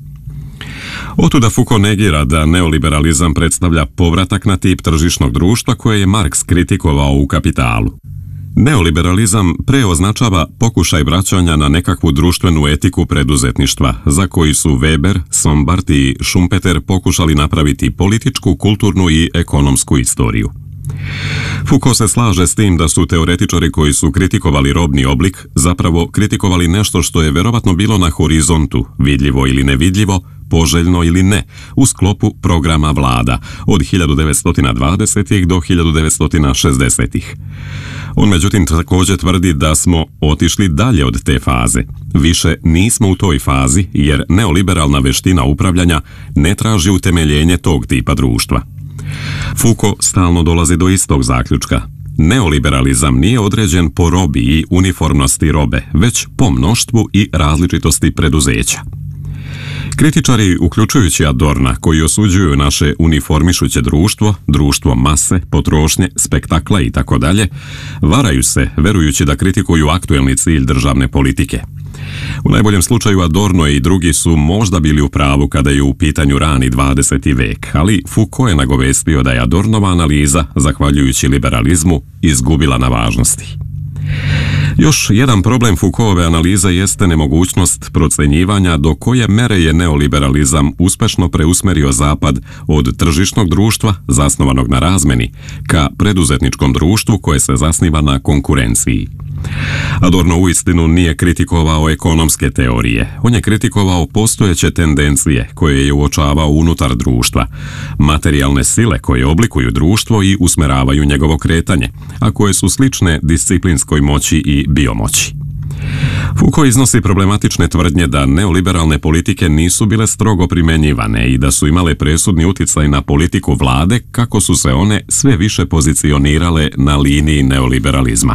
Otuda Foucault negira da neoliberalizam predstavlja povratak na tip tržišnog društva koje je Marks kritikovao u Kapitalu. Neoliberalizam preoznačava pokušaj vraćanja na nekakvu društvenu etiku preduzetništva, za koji su Weber, Sombart i Schumpeter pokušali napraviti političku, kulturnu i ekonomsku istoriju. Foucault se slaže s tim da su teoretičari koji su kritikovali robni oblik zapravo kritikovali nešto što je verovatno bilo na horizontu, vidljivo ili nevidljivo, poželjno ili ne, u sklopu programa vlada od hiljadu devetsto dvadesetih do hiljadu devetsto šezdesetih. On međutim također tvrdi da smo otišli dalje od te faze. Više nismo u toj fazi jer neoliberalna veština upravljanja ne traži utemeljenje tog tipa društva. Foucault stalno dolazi do istog zaključka. Neoliberalizam nije određen po robi i uniformnosti robe, već po mnoštvu i različitosti preduzeća. Kritičari, uključujući Adorna, koji osuđuju naše uniformišuće društvo, društvo mase, potrošnje, spektakla i tako dalje, varaju se verujući da kritikuju aktuelni cilj državne politike. U najboljem slučaju Adorno i drugi su možda bili u pravu kada je u pitanju rani dvadeseti vek, ali Foucault je nagovestio da je Adornova analiza, zahvaljujući liberalizmu, izgubila na važnosti. Još jedan problem Foucaultove analize jeste nemogućnost procenjivanja do koje mere je neoliberalizam uspešno preusmerio Zapad od tržišnog društva, zasnovanog na razmeni, ka preduzetničkom društvu koje se zasniva na konkurenciji. Adorno uistinu nije kritikovao ekonomske teorije, on je kritikovao postojeće tendencije koje je uočavao unutar društva, materijalne sile koje oblikuju društvo i usmeravaju njegovo kretanje, a koje su slične disciplinskoj moći i biomoći. Foucault iznosi problematične tvrdnje da neoliberalne politike nisu bile strogo primenjivane i da su imale presudni uticaj na politiku vlade kako su se one sve više pozicionirale na liniji neoliberalizma.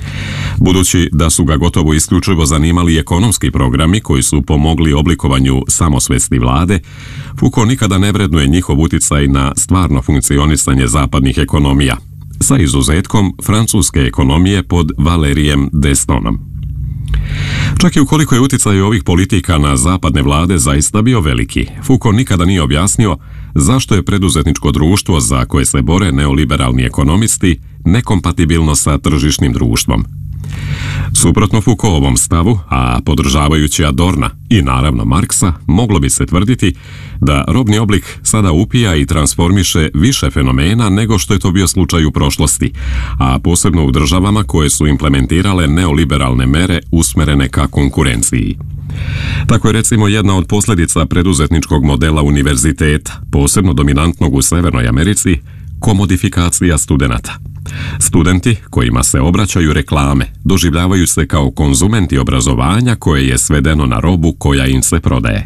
Budući da su ga gotovo isključivo zanimali ekonomski programi koji su pomogli oblikovanju samosvesti vlade, Foucault nikada ne vrednuje njihov uticaj na stvarno funkcionisanje zapadnih ekonomija, sa izuzetkom francuske ekonomije pod Valerijem Destonom. Čak i ukoliko je uticaj ovih politika na zapadne vlade zaista bio veliki, Foucault nikada nije objasnio zašto je preduzetničko društvo za koje se bore neoliberalni ekonomisti nekompatibilno sa tržišnim društvom. Suprotno Foucaultovom stavu, a podržavajući Adorna i naravno Marksa, moglo bi se tvrditi da robni oblik sada upija i transformiše više fenomena nego što je to bio slučaj u prošlosti, a posebno u državama koje su implementirale neoliberalne mere usmerene ka konkurenciji. Tako je recimo jedna od posljedica preduzetničkog modela univerziteta, posebno dominantnog u Severnoj Americi, komodifikacija studenata. Studenti, kojima se obraćaju reklame, doživljavaju se kao konzumenti obrazovanja koje je svedeno na robu koja im se prodaje.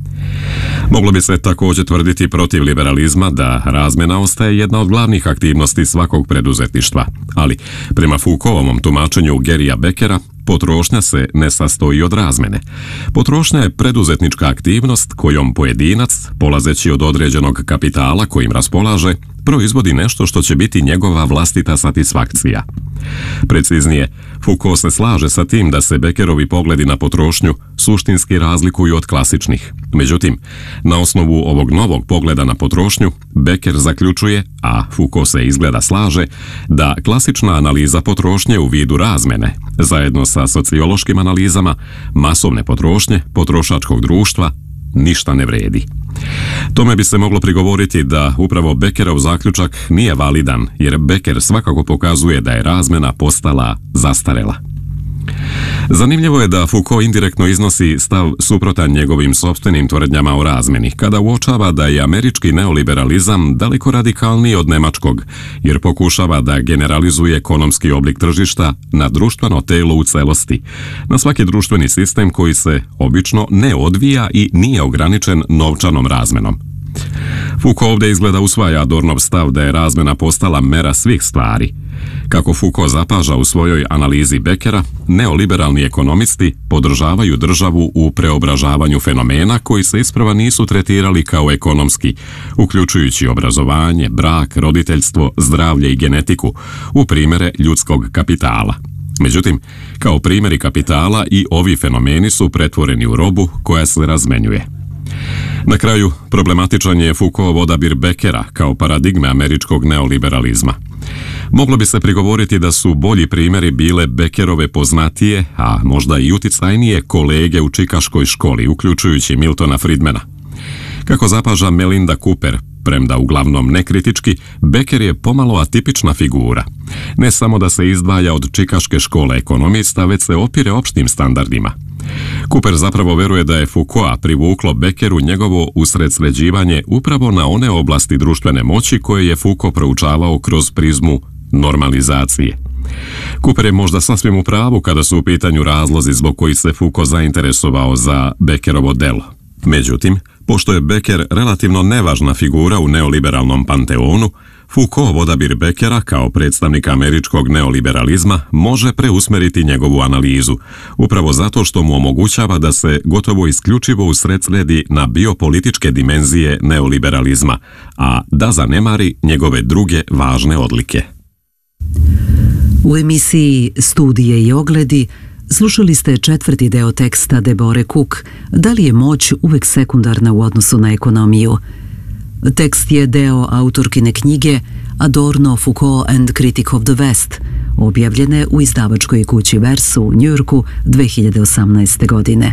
Moglo bi se također tvrditi protiv liberalizma da razmjena ostaje jedna od glavnih aktivnosti svakog preduzetništva, ali prema Foucaultovom tumačenju Garya Beckera, potrošnja se ne sastoji od razmjene. Potrošnja je preduzetnička aktivnost kojom pojedinac, polazeći od određenog kapitala kojim raspolaže, proizvodi nešto što će biti njegova vlastita satisfakcija. Preciznije, Foucault se slaže sa tim da se Beckerovi pogledi na potrošnju suštinski razlikuju od klasičnih. Međutim, na osnovu ovog novog pogleda na potrošnju, Becker zaključuje, a Foucault se izgleda slaže, da klasična analiza potrošnje u vidu razmene, zajedno sa sociološkim analizama, masovne potrošnje, potrošačkog društva, ništa ne vredi. Tome bi se moglo prigovoriti da upravo Beckerov zaključak nije validan, jer Becker svakako pokazuje da je razmjena postala zastarela. Zanimljivo je da Foucault indirektno iznosi stav suprotan njegovim sopstvenim tvrdnjama o razmjeni, kada uočava da je američki neoliberalizam daleko radikalniji od nemačkog, jer pokušava da generalizuje ekonomski oblik tržišta na društveno telo u celosti, na svaki društveni sistem koji se obično ne odvija i nije ograničen novčanom razmenom. Foucault ovdje izgleda usvaja Adornov stav da je razmjena postala mera svih stvari. Kako Foucault zapaža u svojoj analizi Beckera, neoliberalni ekonomisti podržavaju državu u preobražavanju fenomena koji se isprava nisu tretirali kao ekonomski, uključujući obrazovanje, brak, roditeljstvo, zdravlje i genetiku, u primjere ljudskog kapitala. Međutim, kao primjeri kapitala i ovi fenomeni su pretvoreni u robu koja se razmenjuje. Na kraju, problematičan je Foucaultov odabir Beckera kao paradigme američkog neoliberalizma. Moglo bi se prigovoriti da su bolji primjeri bile Beckerove poznatije, a možda i uticajnije kolege u čikaškoj školi, uključujući Miltona Friedmana. Kako zapaža Melinda Cooper, premda uglavnom nekritički, Becker je pomalo atipična figura. Ne samo da se izdvaja od čikaške škole ekonomista, već se opire opštim standardima. Cooper zapravo veruje da je Foucaulta privuklo Beckeru njegovo usredsređivanje upravo na one oblasti društvene moći koje je Foucault proučavao kroz prizmu normalizacije. Cooper je možda sasvim u pravu kada su u pitanju razlozi zbog kojih se Foucault zainteresovao za Beckerovo delo. Međutim, pošto je Becker relativno nevažna figura u neoliberalnom panteonu, Foucault odabir Beckera kao predstavnika američkog neoliberalizma može preusmeriti njegovu analizu, upravo zato što mu omogućava da se gotovo isključivo usredsredi na biopolitičke dimenzije neoliberalizma, a da zanemari njegove druge važne odlike. U emisiji Studije i ogledi slušali ste četvrti deo teksta Deborah Cook, Da li je moć uvek sekundarna u odnosu na ekonomiju? Tekst je deo autorkine knjige Adorno, Foucault and Critic of the West, objavljene u izdavačkoj kući Verso u Njujorku dve hiljade osamnaeste. godine.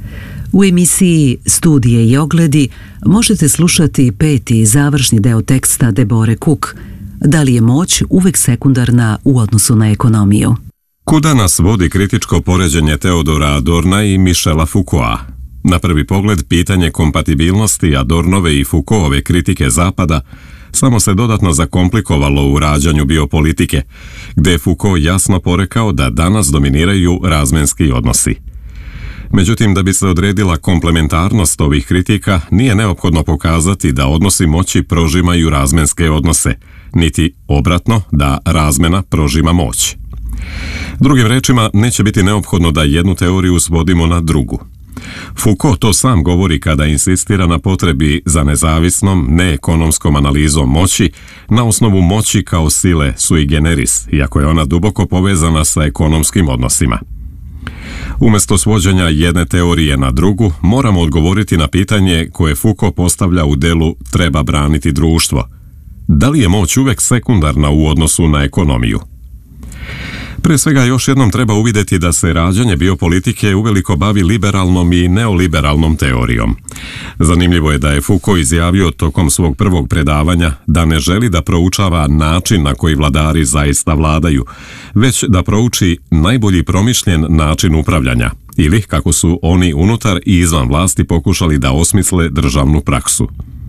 U emisiji Studije i ogledi možete slušati peti i završni deo teksta Deborah Cook, Da li je moć uvek sekundarna u odnosu na ekonomiju? Kuda nas vodi kritičko poređenje Teodora Adorna i Michela Foucaulta? Na prvi pogled, pitanje kompatibilnosti Adornove i Foucaultove kritike Zapada samo se dodatno zakomplikovalo u rađanju biopolitike, gde je Foucault jasno porekao da danas dominiraju razmenski odnosi. Međutim, da bi se odredila komplementarnost ovih kritika, nije neophodno pokazati da odnosi moći prožimaju razmenske odnose, niti obratno da razmena prožima moć. Drugim rečima, neće biti neophodno da jednu teoriju svodimo na drugu. Foucault to sam govori kada insistira na potrebi za nezavisnom, neekonomskom analizom moći na osnovu moći kao sile sui generis, iako je ona duboko povezana sa ekonomskim odnosima. Umjesto svođenja jedne teorije na drugu, moramo odgovoriti na pitanje koje Foucault postavlja u delu Treba braniti društvo. Da li je moć uvek sekundarna u odnosu na ekonomiju? Prije svega još jednom treba uvidjeti da se rađanje biopolitike uveliko bavi liberalnom i neoliberalnom teorijom. Zanimljivo je da je Foucault izjavio tokom svog prvog predavanja da ne želi da proučava način na koji vladari zaista vladaju, već da prouči najbolji promišljen način upravljanja, ili kako su oni unutar i izvan vlasti pokušali da osmisle državnu praksu.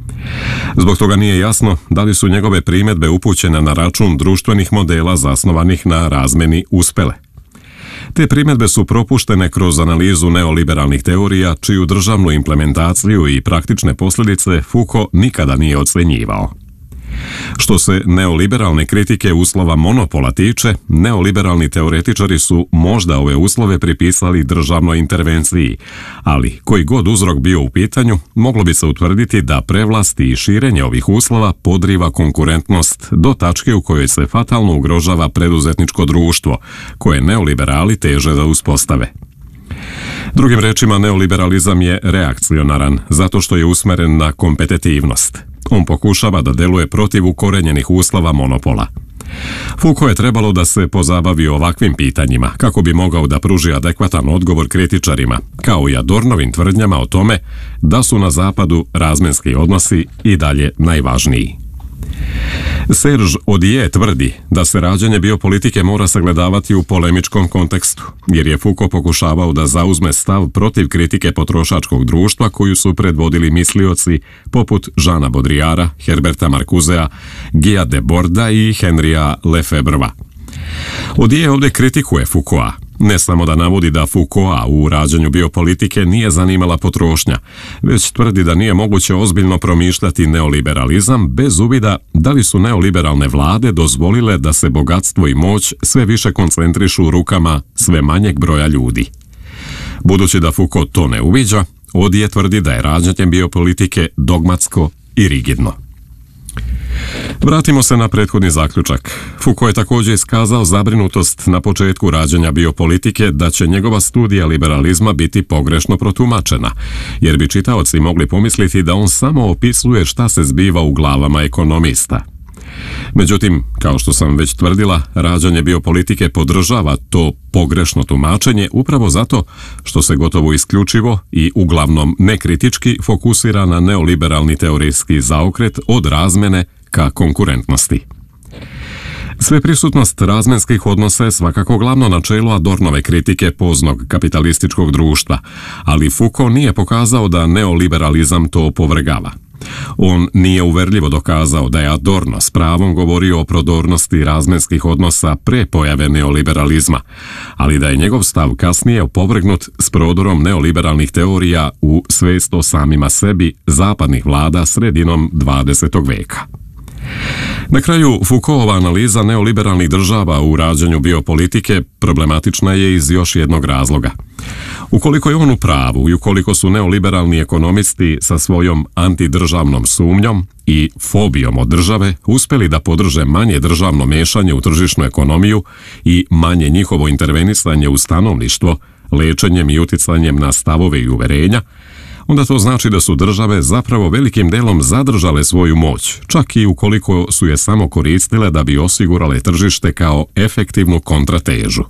Zbog toga nije jasno da li su njegove primjedbe upućene na račun društvenih modela zasnovanih na razmeni uspele. Te primjedbe su propuštene kroz analizu neoliberalnih teorija, čiju državnu implementaciju i praktične posljedice Foucault nikada nije ocjenjivao. Što se neoliberalne kritike uslova monopola tiče, neoliberalni teoretičari su možda ove uslove pripisali državnoj intervenciji, ali koji god uzrok bio u pitanju, moglo bi se utvrditi da prevlast i širenje ovih uslova podriva konkurentnost do tačke u kojoj se fatalno ugrožava preduzetničko društvo, koje neoliberali teže da uspostave. Drugim rečima, neoliberalizam je reakcionaran zato što je usmeren na kompetitivnost. On pokušava da deluje protiv ukorenjenih uslova monopola. Foucault je trebalo da se pozabavi ovakvim pitanjima kako bi mogao da pruži adekvatan odgovor kritičarima, kao i Adornovim tvrdnjama o tome da su na zapadu razmenski odnosi i dalje najvažniji. Serge Audier tvrdi da se rađanje biopolitike mora sagledavati u polemičkom kontekstu, jer je Foucault pokušavao da zauzme stav protiv kritike potrošačkog društva koju su predvodili mislioci poput Jeana Baudrillarda, Herberta Marcusea, Guya Debordea i Henrya Lefebvrea. Audier ovdje kritikuje Foucaulta, ne samo da navodi da Foucaulta u rađanju biopolitike nije zanimala potrošnja, već tvrdi da nije moguće ozbiljno promišljati neoliberalizam bez uvida da li su neoliberalne vlade dozvolile da se bogatstvo i moć sve više koncentrišu u rukama sve manjeg broja ljudi. Budući da Foucault to ne uviđa, Audier tvrdi da je rađanje biopolitike dogmatsko i rigidno. Vratimo se na prethodni zaključak. Foucault je također iskazao zabrinutost na početku rađanja biopolitike da će njegova studija liberalizma biti pogrešno protumačena, jer bi čitaoci mogli pomisliti da on samo opisuje šta se zbiva u glavama ekonomista. Međutim, kao što sam već tvrdila, rađanje biopolitike podržava to pogrešno tumačenje upravo zato što se gotovo isključivo i uglavnom nekritički fokusira na neoliberalni teorijski zaokret od razmene ka konkurentnosti. Sveprisutnost razmenskih odnosa je svakako glavno načelo Adornove kritike poznog kapitalističkog društva, ali Foucault nije pokazao da neoliberalizam to opovrgava. On nije uverljivo dokazao da je Adorno s pravom govorio o prodornosti razmenskih odnosa pre pojave neoliberalizma, ali da je njegov stav kasnije opovrgnut s prodorom neoliberalnih teorija u svest o samima sebi zapadnih vlada sredinom dvadesetog veka. Na kraju, Foucaultova analiza neoliberalnih država u rađanju biopolitike problematična je iz još jednog razloga. Ukoliko je on u pravu i ukoliko su neoliberalni ekonomisti sa svojom antidržavnom sumnjom i fobijom od države uspjeli da podrže manje državno mešanje u tržišnu ekonomiju i manje njihovo intervenisanje u stanovništvo, lečenjem i uticanjem na stavove i uverenja, onda to znači da su države zapravo velikim delom zadržale svoju moć, čak i ukoliko su je samo koristile da bi osigurale tržište kao efektivnu kontratežu.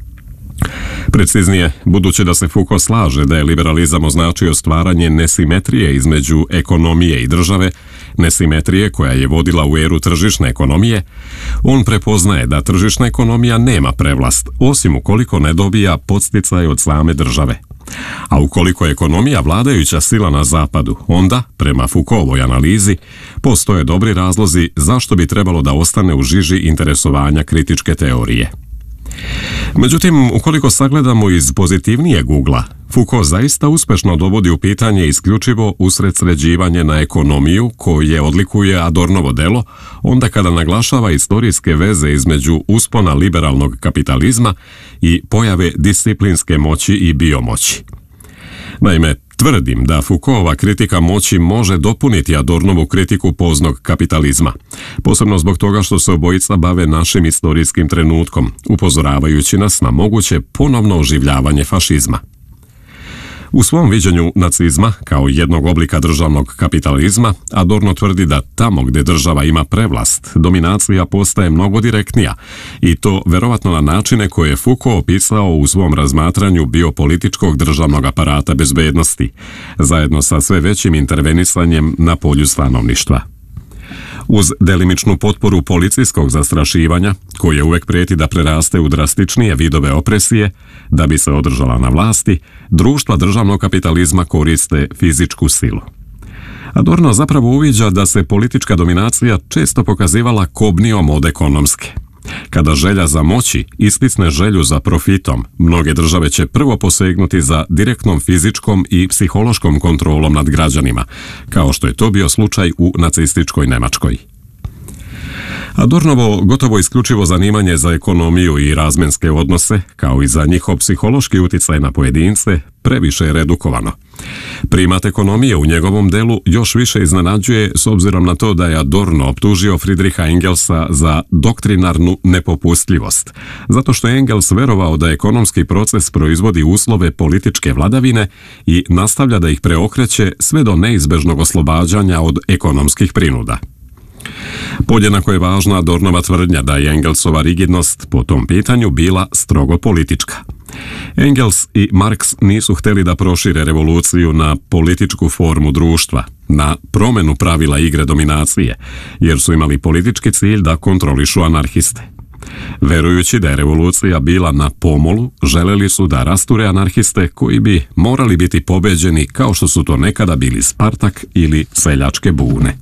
Preciznije, budući da se Foucault slaže da je liberalizam označio stvaranje nesimetrije između ekonomije i države, nesimetrije koja je vodila u eru tržišne ekonomije, on prepoznaje da tržišna ekonomija nema prevlast, osim ukoliko ne dobija podsticaj od same države. A ukoliko je ekonomija vladajuća sila na zapadu, onda, prema Foucaultovoj analizi, postoje dobri razlozi zašto bi trebalo da ostane u žiži interesovanja kritičke teorije. Međutim, ukoliko sagledamo iz pozitivnijeg ugla, Foucault zaista uspešno dovodi u pitanje isključivo usred sređivanje na ekonomiju koje odlikuje Adornovo delo, onda kada naglašava istorijske veze između uspona liberalnog kapitalizma i pojave disciplinske moći i biomoći. Naime, tvrdim da Foucaultova kritika moći može dopuniti Adornovu kritiku poznog kapitalizma, posebno zbog toga što se obojica bave našim istorijskim trenutkom, upozoravajući nas na moguće ponovno oživljavanje fašizma. U svom viđenju nacizma, kao jednog oblika državnog kapitalizma, Adorno tvrdi da tamo gdje država ima prevlast, dominacija postaje mnogo direktnija i to verovatno na načine koje je Foucault opisao u svom razmatranju biopolitičkog državnog aparata bezbednosti, zajedno sa sve većim intervenisanjem na polju stanovništva. Uz delimičnu potporu policijskog zastrašivanja, koje uvek prijeti da preraste u drastičnije vidove opresije, da bi se održala na vlasti, društva državnog kapitalizma koriste fizičku silu. Adorno zapravo uviđa da se politička dominacija često pokazivala kobnijom od ekonomske. Kada želja za moći istisne želju za profitom, mnoge države će prvo posegnuti za direktnom fizičkom i psihološkom kontrolom nad građanima, kao što je to bio slučaj u nacističkoj Nemačkoj. Adornovo gotovo isključivo zanimanje za ekonomiju i razmenske odnose, kao i za njihov psihološki uticaj na pojedince, previše je redukovano. Primat ekonomije u njegovom delu još više iznenađuje s obzirom na to da je Adorno optužio Friedricha Engelsa za doktrinarnu nepopustljivost, zato što je Engels verovao da ekonomski proces proizvodi uslove političke vladavine i nastavlja da ih preokreće sve do neizbežnog oslobađanja od ekonomskih prinuda. Podjednako je važna Adornova tvrdnja da je Engelsova rigidnost po tom pitanju bila strogo politička. Engels i Marks nisu hteli da prošire revoluciju na političku formu društva, na promenu pravila igre dominacije, jer su imali politički cilj da kontrolišu anarhiste. Verujući da je revolucija bila na pomolu, želeli su da rasture anarhiste koji bi morali biti pobeđeni kao što su to nekada bili Spartak ili seljačke bune.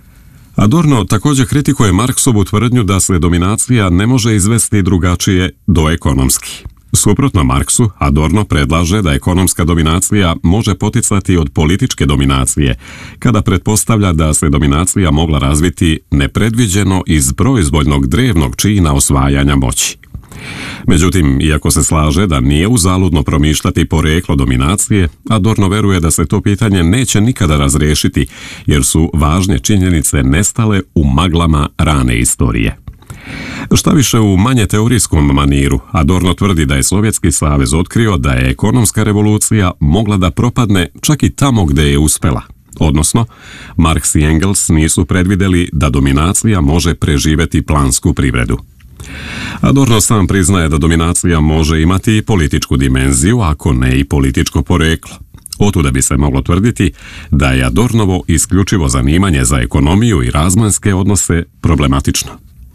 Adorno također kritikuje Marksovu tvrdnju da se dominacija ne može izvesti drugačije do ekonomski. Suprotno Marksu, Adorno predlaže da ekonomska dominacija može poticati od političke dominacije, kada pretpostavlja da se dominacija mogla razviti nepredviđeno iz proizvoljnog drevnog čina osvajanja moći. Međutim, iako se slaže da nije uzaludno promišljati poreklo dominacije, Adorno veruje da se to pitanje neće nikada razriješiti, jer su važne činjenice nestale u maglama rane istorije. Šta više, u manje teorijskom maniru, Adorno tvrdi da je Sovjetski savez otkrio da je ekonomska revolucija mogla da propadne čak i tamo gdje je uspela. Odnosno, Marks i Engels nisu predvidjeli da dominacija može preživjeti plansku privredu. Adorno sam priznaje da dominacija može imati i političku dimenziju, ako ne i političko poreklo. Otuda bi se moglo tvrditi da je Adornovo isključivo zanimanje za ekonomiju i razmanske odnose problematično.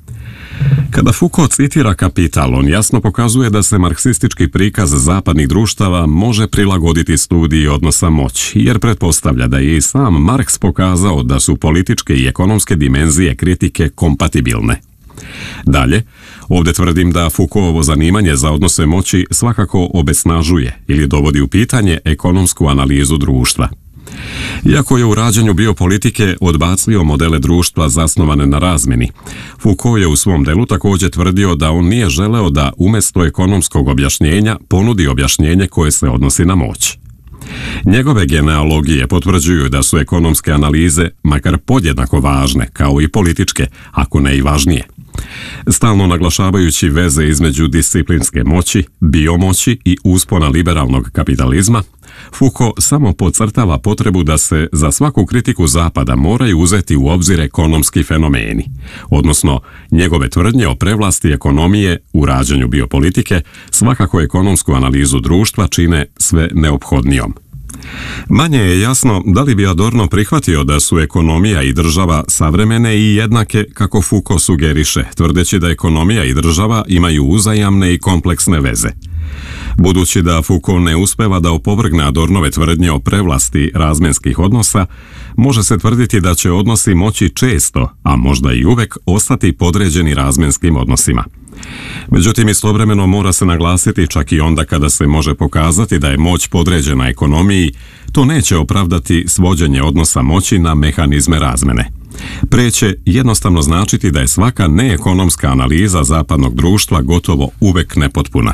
Kada Foucault citira Kapital, on jasno pokazuje da se marksistički prikaz zapadnih društava može prilagoditi studiji odnosa moći, jer pretpostavlja da je i sam Marks pokazao da su političke i ekonomske dimenzije kritike kompatibilne. Dalje, ovdje tvrdim da Foucaultovo zanimanje za odnose moći svakako obesnažuje ili dovodi u pitanje ekonomsku analizu društva. Iako je u rađanju biopolitike odbacio modele društva zasnovane na razmjeni, Foucault je u svom delu također tvrdio da on nije želeo da umjesto ekonomskog objašnjenja ponudi objašnjenje koje se odnosi na moć. Njegove genealogije potvrđuju da su ekonomske analize makar podjednako važne, kao i političke, ako ne i važnije. Stalno naglašavajući veze između disciplinske moći, biomoći i uspona liberalnog kapitalizma, Foucault samo podcrtava potrebu da se za svaku kritiku Zapada moraju uzeti u obzir ekonomski fenomeni, odnosno njegove tvrdnje o prevlasti ekonomije u rađanju biopolitike svakako ekonomsku analizu društva čine sve neophodnijom. Manje je jasno da li bi Adorno prihvatio da su ekonomija i država savremene i jednake kako Foucault sugeriše, tvrdeći da ekonomija i država imaju uzajamne i kompleksne veze. Budući da Foucault ne uspeva da opovrgne Adornove tvrdnje o prevlasti razmjenskih odnosa, može se tvrditi da će odnosi moći često, a možda i uvek, ostati podređeni razmjenskim odnosima. Međutim, istovremeno mora se naglasiti, čak i onda kada se može pokazati da je moć podređena ekonomiji, to neće opravdati svođenje odnosa moći na mehanizme razmjene. Preće jednostavno značiti da je svaka neekonomska analiza zapadnog društva gotovo uvek nepotpuna.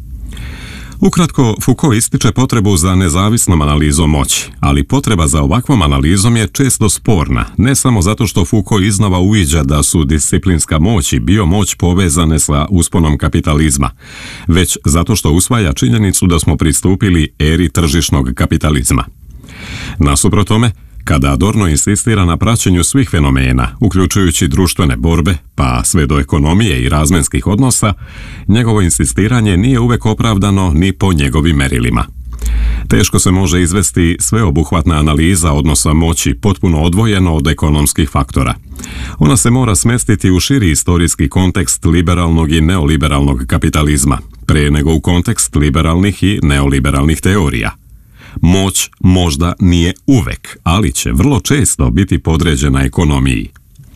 Ukratko, Foucault ističe potrebu za nezavisnom analizom moći, ali potreba za ovakvom analizom je često sporna, ne samo zato što Foucault iznova uviđa da su disciplinska moć i biomoć povezane sa usponom kapitalizma, već zato što usvaja činjenicu da smo pristupili eri tržišnog kapitalizma. Nasuprot tome, kada Adorno insistira na praćenju svih fenomena, uključujući društvene borbe, pa sve do ekonomije i razmjenskih odnosa, njegovo insistiranje nije uvek opravdano ni po njegovim merilima. Teško se može izvesti sveobuhvatna analiza odnosa moći potpuno odvojeno od ekonomskih faktora. Ona se mora smestiti u širi istorijski kontekst liberalnog i neoliberalnog kapitalizma, pre nego u kontekst liberalnih i neoliberalnih teorija. Moć možda nije uvek, ali će vrlo često biti podređena ekonomiji.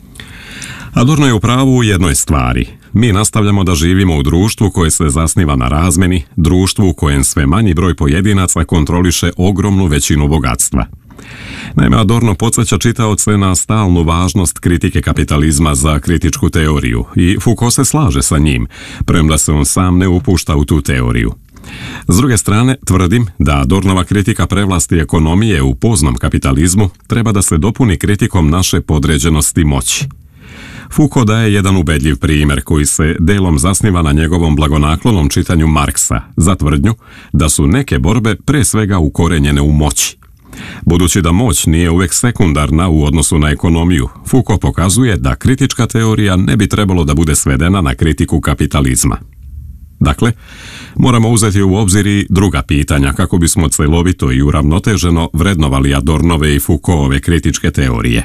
Adorno je u pravu u jednoj stvari. Mi nastavljamo da živimo u društvu koje se zasniva na razmeni, društvu u kojem sve manji broj pojedinaca kontroliše ogromnu većinu bogatstva. Naime, Adorno podsjeća čitaoce na stalnu važnost kritike kapitalizma za kritičku teoriju i Foucault se slaže sa njim, premda se on sam ne upušta u tu teoriju. S druge strane, tvrdim da Adornova kritika prevlasti ekonomije u poznom kapitalizmu treba da se dopuni kritikom naše podređenosti moći. Foucault daje jedan ubedljiv primjer koji se delom zasniva na njegovom blagonaklonom čitanju Marksa za tvrdnju da su neke borbe pre svega ukorenjene u moći. Budući da moć nije uvek sekundarna u odnosu na ekonomiju, Foucault pokazuje da kritička teorija ne bi trebalo da bude svedena na kritiku kapitalizma. Dakle, moramo uzeti u obzir i druga pitanja kako bismo celovito i uravnoteženo vrednovali Adornove i Foucaultove kritičke teorije.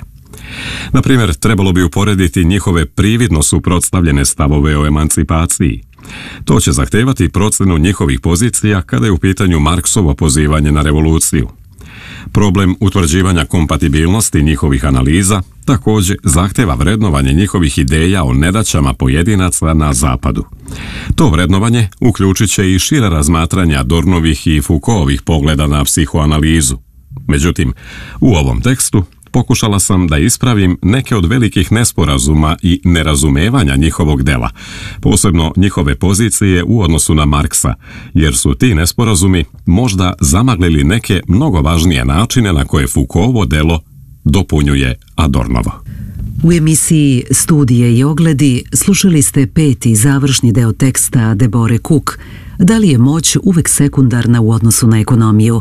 Na primjer, trebalo bi uporediti njihove prividno suprotstavljene stavove o emancipaciji. To će zahtevati procenu njihovih pozicija kada je u pitanju Marksovo pozivanje na revoluciju. Problem utvrđivanja kompatibilnosti njihovih analiza također zahteva vrednovanje njihovih ideja o nedaćama pojedinaca na zapadu. To vrednovanje uključit će i šire razmatranja Adornovih i Foucaultovih pogleda na psihoanalizu. Međutim, u ovom tekstu pokušala sam da ispravim neke od velikih nesporazuma i nerazumevanja njihovog dela, posebno njihove pozicije u odnosu na Marksa, jer su ti nesporazumi možda zamaglili neke mnogo važnije načine na koje Foucaultovo delo dopunjuje Adornovo. U emisiji Studije i ogledi slušali ste peti završni deo teksta Deborah Cook, da li je moć uvek sekundarna u odnosu na ekonomiju.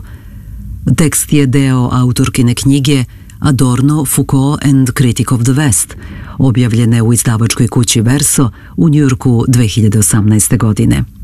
Tekst je deo autorkine knjige Adorno, Foucault and Critic of the West, objavljene u izdavačkoj kući Verso u Njujorku dve hiljade osamnaeste godine.